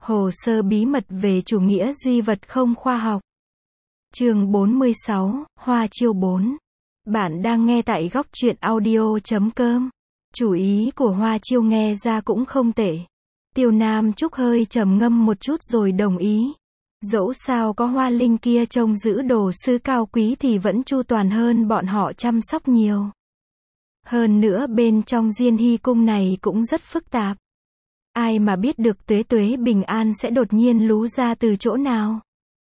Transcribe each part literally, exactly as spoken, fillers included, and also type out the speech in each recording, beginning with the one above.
Hồ sơ bí mật về chủ nghĩa duy vật không khoa học. Chương bốn mươi sáu, Hoa Chiêu bốn. Bạn đang nghe tại góc truyện audio chấm com. Chủ ý của Hoa Chiêu nghe ra cũng không tệ. Tiêu Nam Trúc hơi trầm ngâm một chút rồi đồng ý. Dẫu sao có Hoa Linh kia trông giữ đồ sứ cao quý thì vẫn chu toàn hơn bọn họ chăm sóc nhiều. Hơn nữa bên trong Diên Hy cung này cũng rất phức tạp. Ai mà biết được Tuế Tuế Bình An sẽ đột nhiên lú ra từ chỗ nào.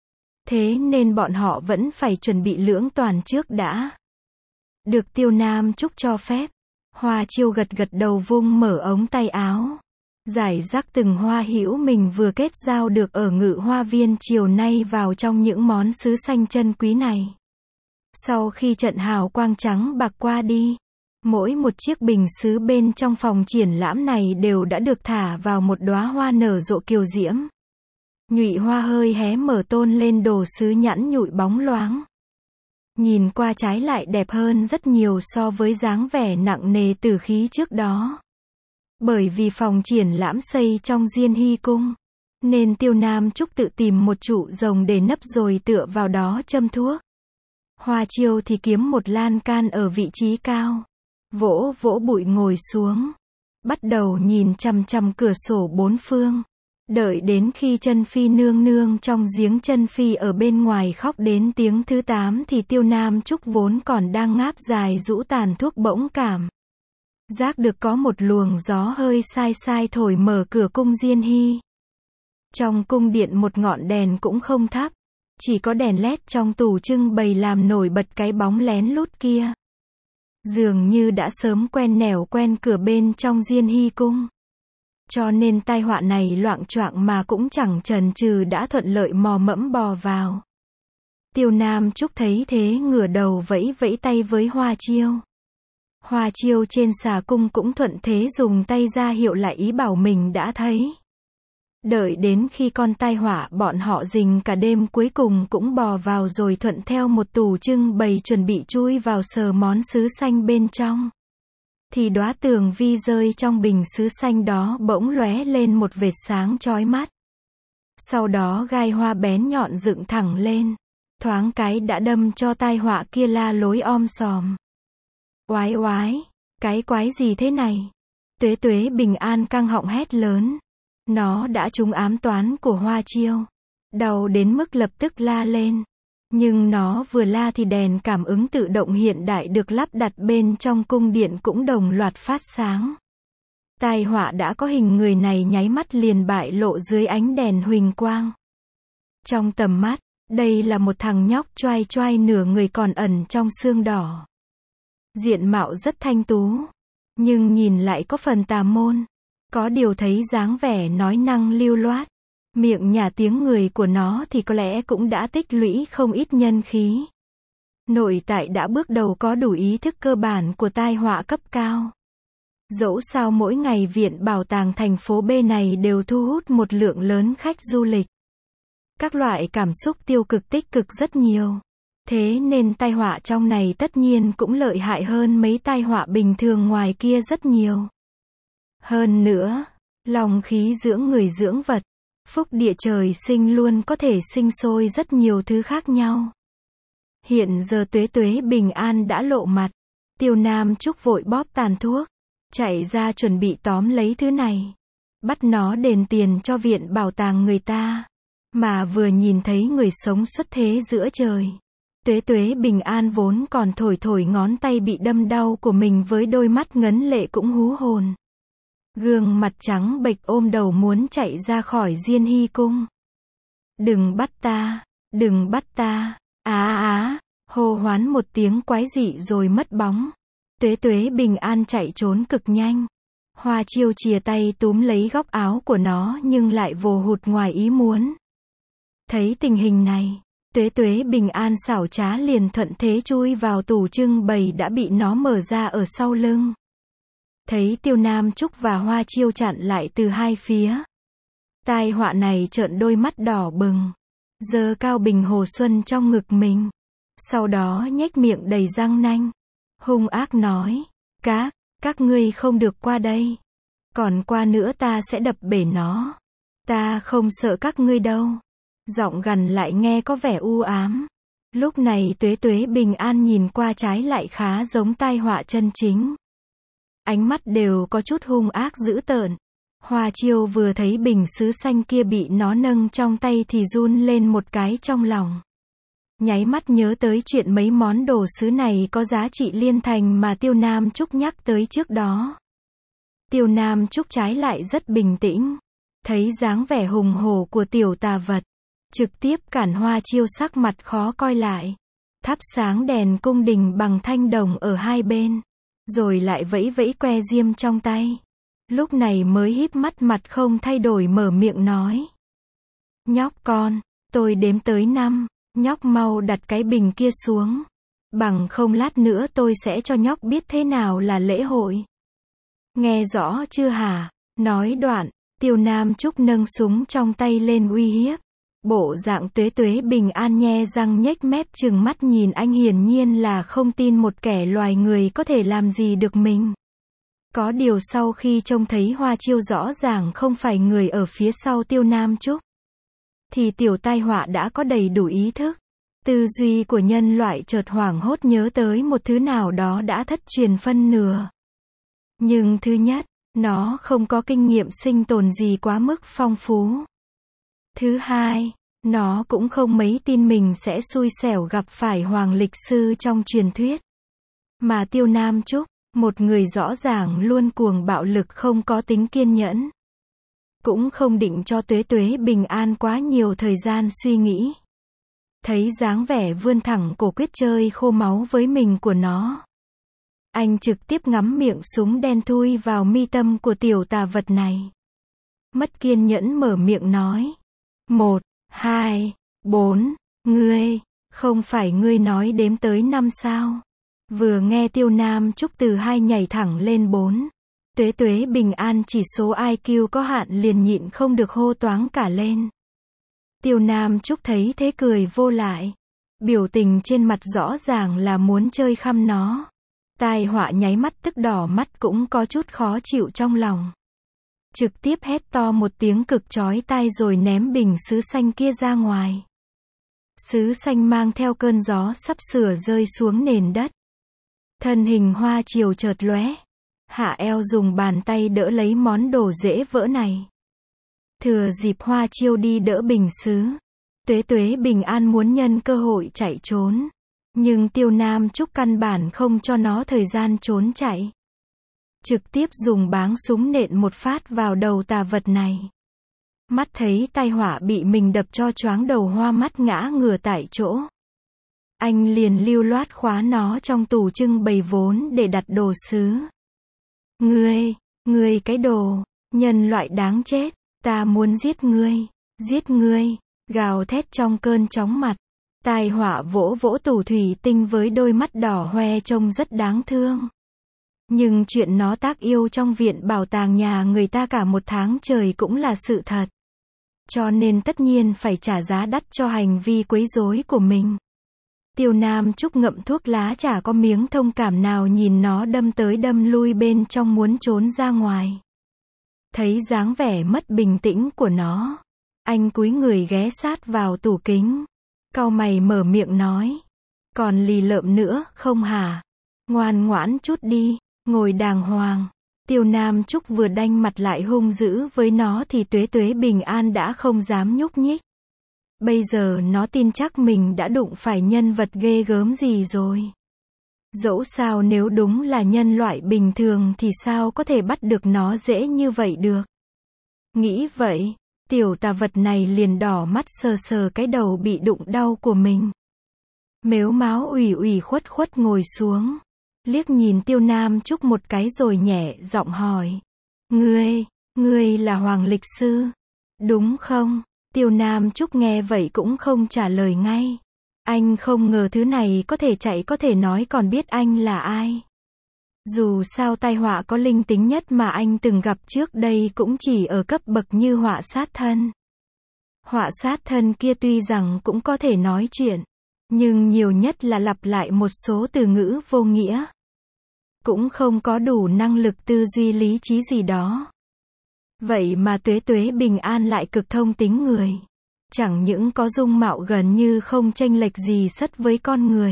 Thế nên bọn họ vẫn phải chuẩn bị lưỡng toàn trước đã. Được Tiêu Nam Trúc cho phép. Hoa Chiêu gật gật đầu vung mở ống tay áo. Giải rác từng hoa hữu mình vừa kết giao được ở Ngự Hoa Viên chiều nay vào trong những món sứ xanh chân quý này. Sau khi trận hào quang trắng bạc qua đi, mỗi một chiếc bình sứ bên trong phòng triển lãm này đều đã được thả vào một đóa hoa nở rộ kiều diễm. Nhụy hoa hơi hé mở tôn lên đồ sứ nhẵn nhụi bóng loáng. Nhìn qua trái lại đẹp hơn rất nhiều so với dáng vẻ nặng nề tử khí trước đó. Bởi vì phòng triển lãm xây trong Diên Hy cung, nên Tiêu Nam Trúc tự tìm một trụ rồng để nấp rồi tựa vào đó châm thuốc. Hoa Chiêu thì kiếm một lan can ở vị trí cao. Vỗ vỗ bụi ngồi xuống. Bắt đầu nhìn chằm chằm cửa sổ bốn phương. Đợi đến khi chân phi nương nương trong giếng chân phi ở bên ngoài khóc đến tiếng thứ tám thì Tiêu Nam Trúc vốn còn đang ngáp dài rũ tàn thuốc bỗng cảm giác được có một luồng gió hơi sai sai thổi mở cửa cung Diên Hy. Trong cung điện một ngọn đèn cũng không thắp. Chỉ có đèn led trong tủ trưng bày làm nổi bật cái bóng lén lút kia. Dường như đã sớm quen nẻo quen cửa bên trong Diên Hy cung. Cho nên tai họa này loạng choạng mà cũng chẳng chần chừ đã thuận lợi mò mẫm bò vào. Tiêu Nam Trúc thấy thế ngửa đầu vẫy vẫy tay với Hoa Chiêu. Hoa Chiêu trên xà cung cũng thuận thế dùng tay ra hiệu lại ý bảo mình đã thấy. Đợi đến khi con tai họa bọn họ rình cả đêm cuối cùng cũng bò vào rồi thuận theo một tủ trưng bày chuẩn bị chui vào sờ món sứ xanh bên trong. Thì đóa tường vi rơi trong bình sứ xanh đó bỗng lóe lên một vệt sáng chói mắt. Sau đó gai hoa bén nhọn dựng thẳng lên. Thoáng cái đã đâm cho tai họa kia la lối om sòm. Oái oái, cái quái gì thế này? Tuế Tuế Bình An căng họng hét lớn. Nó đã trúng ám toán của Hoa Chiêu. Đau đến mức lập tức la lên. Nhưng nó vừa la thì đèn cảm ứng tự động hiện đại được lắp đặt bên trong cung điện cũng đồng loạt phát sáng. Tai họa đã có hình người này nháy mắt liền bại lộ dưới ánh đèn huỳnh quang. Trong tầm mắt, đây là một thằng nhóc choai choai nửa người còn ẩn trong xương đỏ. Diện mạo rất thanh tú, nhưng nhìn lại có phần tà môn. Có điều thấy dáng vẻ nói năng lưu loát, miệng nhả tiếng người của nó thì có lẽ cũng đã tích lũy không ít nhân khí. Nội tại đã bước đầu có đủ ý thức cơ bản của tai họa cấp cao. Dẫu sao mỗi ngày viện bảo tàng thành phố B này đều thu hút một lượng lớn khách du lịch. Các loại cảm xúc tiêu cực tích cực rất nhiều. Thế nên tai họa trong này tất nhiên cũng lợi hại hơn mấy tai họa bình thường ngoài kia rất nhiều. Hơn nữa, lòng khí dưỡng người dưỡng vật, phúc địa trời sinh luôn có thể sinh sôi rất nhiều thứ khác nhau. Hiện giờ Tuế Tuế Bình An đã lộ mặt. Tiêu Nam Trúc vội bóp tàn thuốc, chạy ra chuẩn bị tóm lấy thứ này. Bắt nó đền tiền cho viện bảo tàng người ta. Mà vừa nhìn thấy người sống xuất thế giữa trời. Tuế Tuế Bình An vốn còn thổi thổi ngón tay bị đâm đau của mình với đôi mắt ngấn lệ cũng hú hồn. Gương mặt trắng bệch ôm đầu muốn chạy ra khỏi Diên Hy cung. Đừng bắt ta, đừng bắt ta, á á, hô hoán một tiếng quái dị rồi mất bóng. Tuế Tuế Bình An chạy trốn cực nhanh. Hoa Chiêu chìa tay túm lấy góc áo của nó nhưng lại vồ hụt ngoài ý muốn. Thấy tình hình này, Tuế Tuế Bình An xảo trá liền thuận thế chui vào tủ trưng bày đã bị nó mở ra ở sau lưng. Thấy Tiêu Nam Trúc và Hoa Chiêu chặn lại từ hai phía. Tai họa này trợn đôi mắt đỏ bừng. Giơ cao bình hồ xuân trong ngực mình. Sau đó nhếch miệng đầy răng nanh. Hung ác nói. Các, các ngươi không được qua đây. Còn qua nữa ta sẽ đập bể nó. Ta không sợ các ngươi đâu. Giọng gằn lại nghe có vẻ u ám. Lúc này Tuế Tuế bình an nhìn qua trái lại khá giống tai họa chân chính. Ánh mắt đều có chút hung ác dữ tợn. Hoa Chiêu vừa thấy bình sứ xanh kia bị nó nâng trong tay thì run lên một cái trong lòng. Nháy mắt nhớ tới chuyện mấy món đồ sứ này có giá trị liên thành mà Tiêu Nam Trúc nhắc tới trước đó. Tiêu Nam Trúc trái lại rất bình tĩnh. Thấy dáng vẻ hùng hổ của tiểu tà vật. Trực tiếp cản Hoa Chiêu sắc mặt khó coi lại. Thắp sáng đèn cung đình bằng thanh đồng ở hai bên. Rồi lại vẫy vẫy que diêm trong tay. Lúc này mới híp mắt mặt không thay đổi mở miệng nói. Nhóc con, tôi đếm tới năm. Nhóc mau đặt cái bình kia xuống. Bằng không lát nữa tôi sẽ cho nhóc biết thế nào là lễ hội. Nghe rõ chưa hả? Nói đoạn, Tiêu Nam Trúc nâng súng trong tay lên uy hiếp. Bộ dạng Tuế Tuế bình an nhe răng nhếch mép trừng mắt nhìn anh, hiển nhiên là không tin một kẻ loài người có thể làm gì được mình. Có điều sau khi trông thấy Hoa Chiêu rõ ràng không phải người ở phía sau Tiêu Nam Trúc, thì tiểu tai họa đã có đầy đủ ý thức. Tư duy của nhân loại chợt hoảng hốt nhớ tới một thứ nào đó đã thất truyền phân nửa. Nhưng thứ nhất, nó không có kinh nghiệm sinh tồn gì quá mức phong phú. Thứ hai, nó cũng không mấy tin mình sẽ xui xẻo gặp phải hoàng lịch sư trong truyền thuyết. Mà Tiêu Nam Trúc, một người rõ ràng luôn cuồng bạo lực không có tính kiên nhẫn. Cũng không định cho Tuế Tuế bình an quá nhiều thời gian suy nghĩ. Thấy dáng vẻ vươn thẳng cổ quyết chơi khô máu với mình của nó. Anh trực tiếp ngắm miệng súng đen thui vào mi tâm của tiểu tà vật này. Mất kiên nhẫn mở miệng nói. Một, hai, bốn, ngươi, không phải ngươi nói đếm tới năm sao? Vừa nghe Tiêu Nam Trúc từ hai nhảy thẳng lên bốn. Tuế Tuế bình an chỉ số i kiu có hạn liền nhịn không được hô toáng cả lên. Tiêu Nam Trúc thấy thế cười vô lại. Biểu tình trên mặt rõ ràng là muốn chơi khăm nó. Tai họa nháy mắt tức đỏ mắt cũng có chút khó chịu trong lòng. Trực tiếp hét to một tiếng cực chói tai rồi ném bình sứ xanh kia ra ngoài. Sứ xanh mang theo cơn gió sắp sửa rơi xuống nền đất. Thân hình Hoa Chiều chợt lóe. Hạ eo dùng bàn tay đỡ lấy món đồ dễ vỡ này. Thừa dịp Hoa Chiêu đi đỡ bình sứ, Tuế Tuế bình an muốn nhân cơ hội chạy trốn. Nhưng Tiêu Nam Trúc căn bản không cho nó thời gian trốn chạy. Trực tiếp dùng báng súng nện một phát vào đầu tà vật này. Mắt thấy tai họa bị mình đập cho choáng đầu hoa mắt ngã ngửa tại chỗ. Anh liền lưu loát khóa nó trong tủ trưng bày vốn để đặt đồ sứ. Ngươi, ngươi cái đồ, nhân loại đáng chết, ta muốn giết ngươi, giết ngươi, gào thét trong cơn chóng mặt. Tai họa vỗ vỗ tủ thủy tinh với đôi mắt đỏ hoe trông rất đáng thương. Nhưng chuyện nó tác yêu trong viện bảo tàng nhà người ta cả một tháng trời cũng là sự thật. Cho nên tất nhiên phải trả giá đắt cho hành vi quấy rối của mình. Tiêu Nam Trúc ngậm thuốc lá chả có miếng thông cảm nào nhìn nó đâm tới đâm lui bên trong muốn trốn ra ngoài. Thấy dáng vẻ mất bình tĩnh của nó, anh cúi người ghé sát vào tủ kính. Cau mày mở miệng nói. Còn lì lợm nữa, không hả? Ngoan ngoãn chút đi, ngồi đàng hoàng. Tiêu Nam Trúc vừa đanh mặt lại hung dữ với nó thì Tuế Tuế bình an đã không dám nhúc nhích. Bây giờ nó tin chắc mình đã đụng phải nhân vật ghê gớm gì rồi. Dẫu sao nếu đúng là nhân loại bình thường thì sao có thể bắt được nó dễ như vậy được. Nghĩ vậy, tiểu tà vật này liền đỏ mắt sờ sờ cái đầu bị đụng đau của mình. Mếu máo ủy ủy khuất khuất ngồi xuống. Liếc nhìn Tiêu Nam Trúc một cái rồi nhẹ giọng hỏi. Ngươi, ngươi là Hoàng Lịch Sư, đúng không? Tiêu Nam Trúc nghe vậy cũng không trả lời ngay. Anh không ngờ thứ này có thể chạy có thể nói còn biết anh là ai. Dù sao tai họa có linh tính nhất mà anh từng gặp trước đây cũng chỉ ở cấp bậc như họa sát thân. Họa sát thân kia tuy rằng cũng có thể nói chuyện, nhưng nhiều nhất là lặp lại một số từ ngữ vô nghĩa. Cũng không có đủ năng lực tư duy lý trí gì đó. Vậy mà Tuế Tuế Bình An lại cực thông tính người. Chẳng những có dung mạo gần như không chênh lệch gì sất với con người,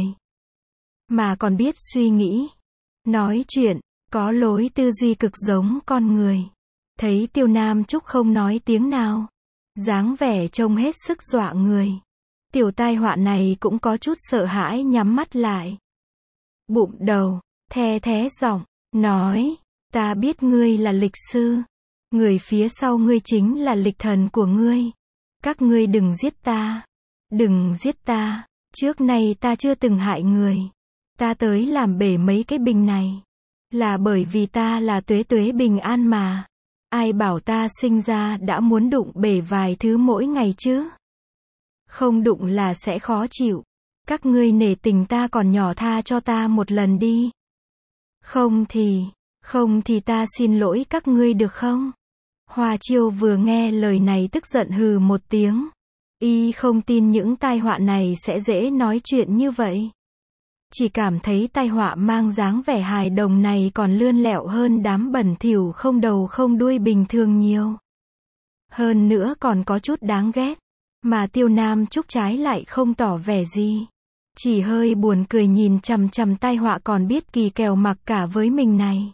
mà còn biết suy nghĩ, nói chuyện, có lối tư duy cực giống con người. Thấy Tiêu Nam Trúc không nói tiếng nào, dáng vẻ trông hết sức dọa người. Tiểu tai họa này cũng có chút sợ hãi nhắm mắt lại. Bụng đầu, the thé giọng, nói, ta biết ngươi là lịch sư. Người phía sau ngươi chính là lịch thần của ngươi. Các ngươi đừng giết ta. Đừng giết ta. Trước nay ta chưa từng hại người. Ta tới làm bể mấy cái bình này là bởi vì ta là Tuế Tuế Bình An mà. Ai bảo ta sinh ra đã muốn đụng bể vài thứ mỗi ngày chứ? Không đụng là sẽ khó chịu. Các ngươi nể tình ta còn nhỏ tha cho ta một lần đi. Không thì, không thì ta xin lỗi các ngươi được không? Hoa Chiêu vừa nghe lời này tức giận hừ một tiếng. Y không tin những tai họa này sẽ dễ nói chuyện như vậy. Chỉ cảm thấy tai họa mang dáng vẻ hài đồng này còn lươn lẹo hơn đám bẩn thỉu không đầu không đuôi bình thường nhiều. Hơn nữa còn có chút đáng ghét. Mà Tiêu Nam Trúc trái lại không tỏ vẻ gì. Chỉ hơi buồn cười nhìn chằm chằm tai họa còn biết kỳ kèo mặc cả với mình này.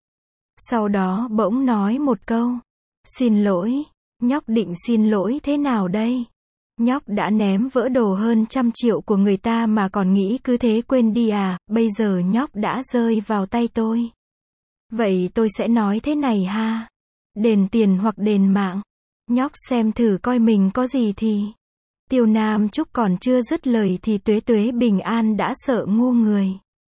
Sau đó bỗng nói một câu. Xin lỗi. Nhóc định xin lỗi thế nào đây? Nhóc đã ném vỡ đồ hơn trăm triệu của người ta mà còn nghĩ cứ thế quên đi à? Bây giờ nhóc đã rơi vào tay tôi. Vậy tôi sẽ nói thế này ha. Đền tiền hoặc đền mạng. Nhóc xem thử coi mình có gì thì. Tiêu Nam Trúc còn chưa dứt lời thì Tuế Tuế Bình An đã sợ ngu người.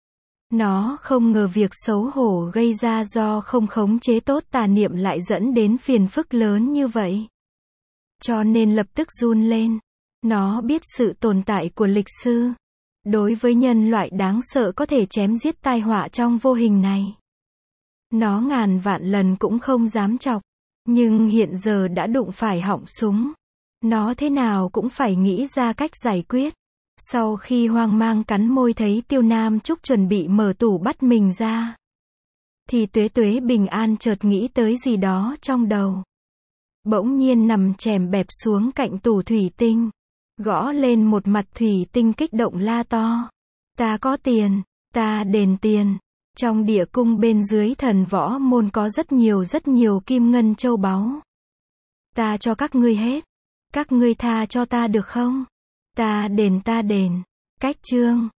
Nó không ngờ việc xấu hổ gây ra do không khống chế tốt tà niệm lại dẫn đến phiền phức lớn như vậy. Cho nên lập tức run lên. Nó biết sự tồn tại của lịch sư. Đối với nhân loại đáng sợ có thể chém giết tai họa trong vô hình này. Nó ngàn vạn lần cũng không dám chọc. Nhưng hiện giờ đã đụng phải họng súng. Nó thế nào cũng phải nghĩ ra cách giải quyết. Sau khi hoang mang cắn môi thấy Tiêu Nam Trúc chuẩn bị mở tủ bắt mình ra, thì Tuế Tuế Bình An chợt nghĩ tới gì đó trong đầu. Bỗng nhiên nằm chèm bẹp xuống cạnh tủ thủy tinh, gõ lên một mặt thủy tinh kích động la to. Ta có tiền, ta đền tiền. Trong địa cung bên dưới thần võ môn có rất nhiều rất nhiều kim ngân châu báu. Ta cho các ngươi hết. Các ngươi tha cho ta được không? Ta đền ta đền. Cách chương